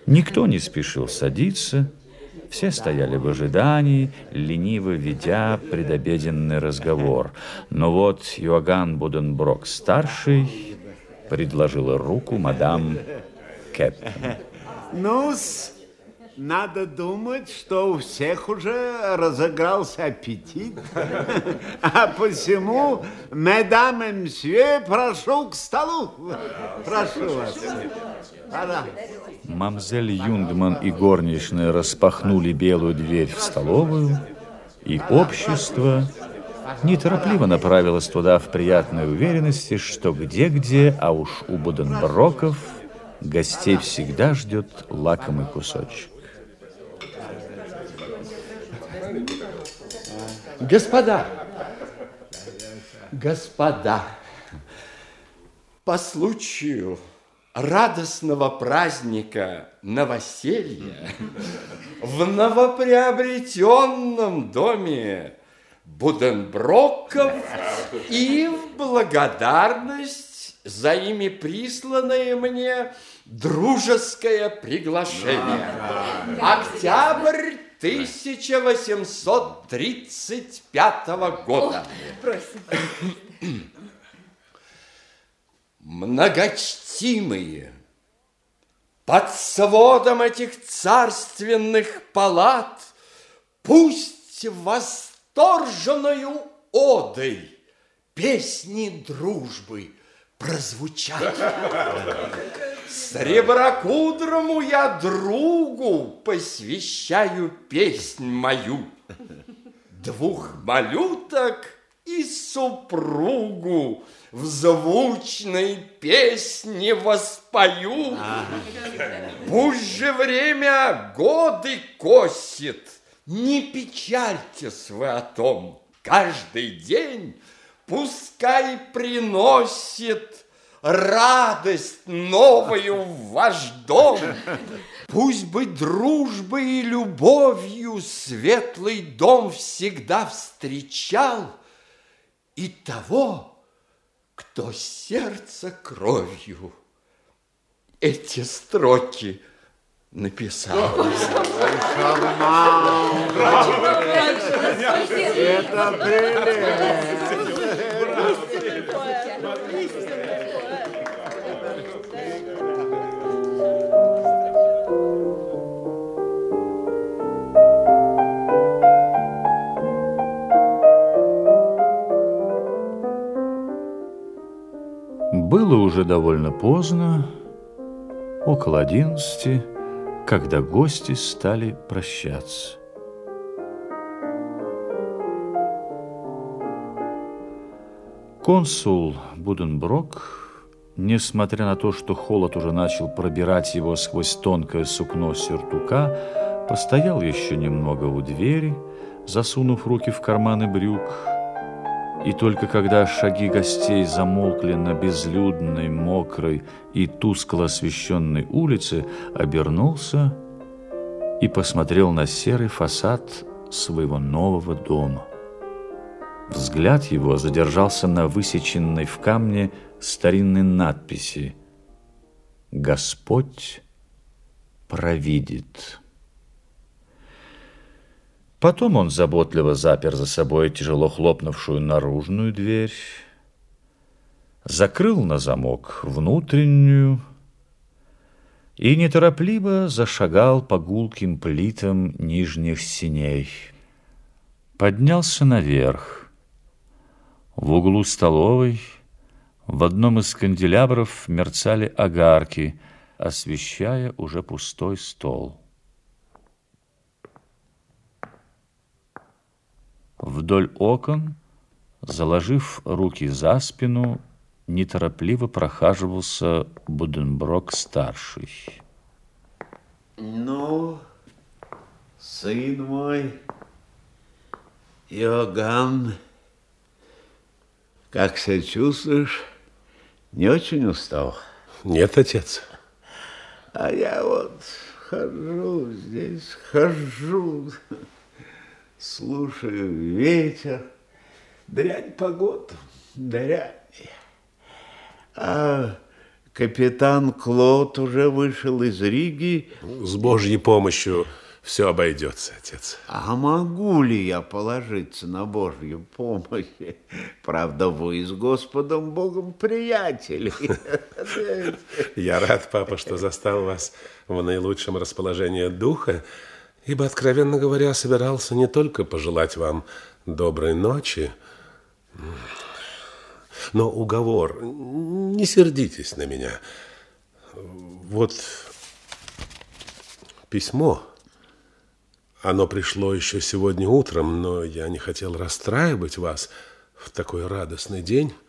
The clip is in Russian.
Никто не спешил садиться, все стояли в ожидании, лениво ведя предобеденный разговор. Но вот Иоганн Буденброк-старший предложила руку мадам Кэптен. Ну-с, надо думать, что у всех уже разыгрался аппетит. А посему, месдам и мсье, прошу к столу. Прошу вас. Пора. Мамзель Юнгман и горничная распахнули белую дверь в столовую, и общество неторопливо направилось туда в приятной уверенности, что где-где, а уж у Буденброков гостей всегда ждет лакомый кусочек. Господа, по случаю радостного праздника новоселья в новоприобретенном доме Буденброков и в благодарность за ими присланное мне дружеское приглашение. Октябрь 1835 года. Просим. Многочтимые, под сводом этих царственных палат пусть восторженную одой песни дружбы прозвучат. Среброкудрому я другу посвящаю песнь мою, двух малюток и супругу в звучной песне воспою. Пусть же время годы косит, не печальтесь вы о том. Каждый день пускай приносит радость новую в ваш дом. Пусть бы дружбой и любовью светлый дом всегда встречал и того, кто сердце кровью эти строки написал. Это прелесть. Было уже довольно поздно, около 11, когда гости стали прощаться. Консул Буденброк, несмотря на то, что холод уже начал пробирать его сквозь тонкое сукно сюртука, постоял еще немного у двери, засунув руки в карманы брюк. И только когда шаги гостей замолкли на безлюдной, мокрой и тускло освещенной улице, обернулся и посмотрел на серый фасад своего нового дома. Взгляд его задержался на высеченной в камне старинной надписи «Господь провидит». Потом он заботливо запер за собой тяжело хлопнувшую наружную дверь, закрыл на замок внутреннюю и неторопливо зашагал по гулким плитам нижних сеней. Поднялся наверх. В углу столовой в одном из канделябров мерцали огарки, освещая уже пустой стол. Вдоль окон, заложив руки за спину, неторопливо прохаживался Буденброк-старший. Ну, сын мой, Иоганн, как себя чувствуешь? Не очень устал? Нет, отец. А я вот хожу здесь, хожу, слушаю ветер, дрянь погода, дрянь. А Капитан Клод уже вышел из Риги. С Божьей помощью все обойдется, отец. А могу ли я положиться на Божью помощь? Правда, вы с Господом Богом приятели. Я рад, папа, что застал вас в наилучшем расположении духа, ибо, откровенно говоря, собирался не только пожелать вам доброй ночи, но уговор. Не сердитесь на меня. Вот письмо. Оно пришло еще сегодня утром, но я не хотел расстраивать вас в такой радостный день.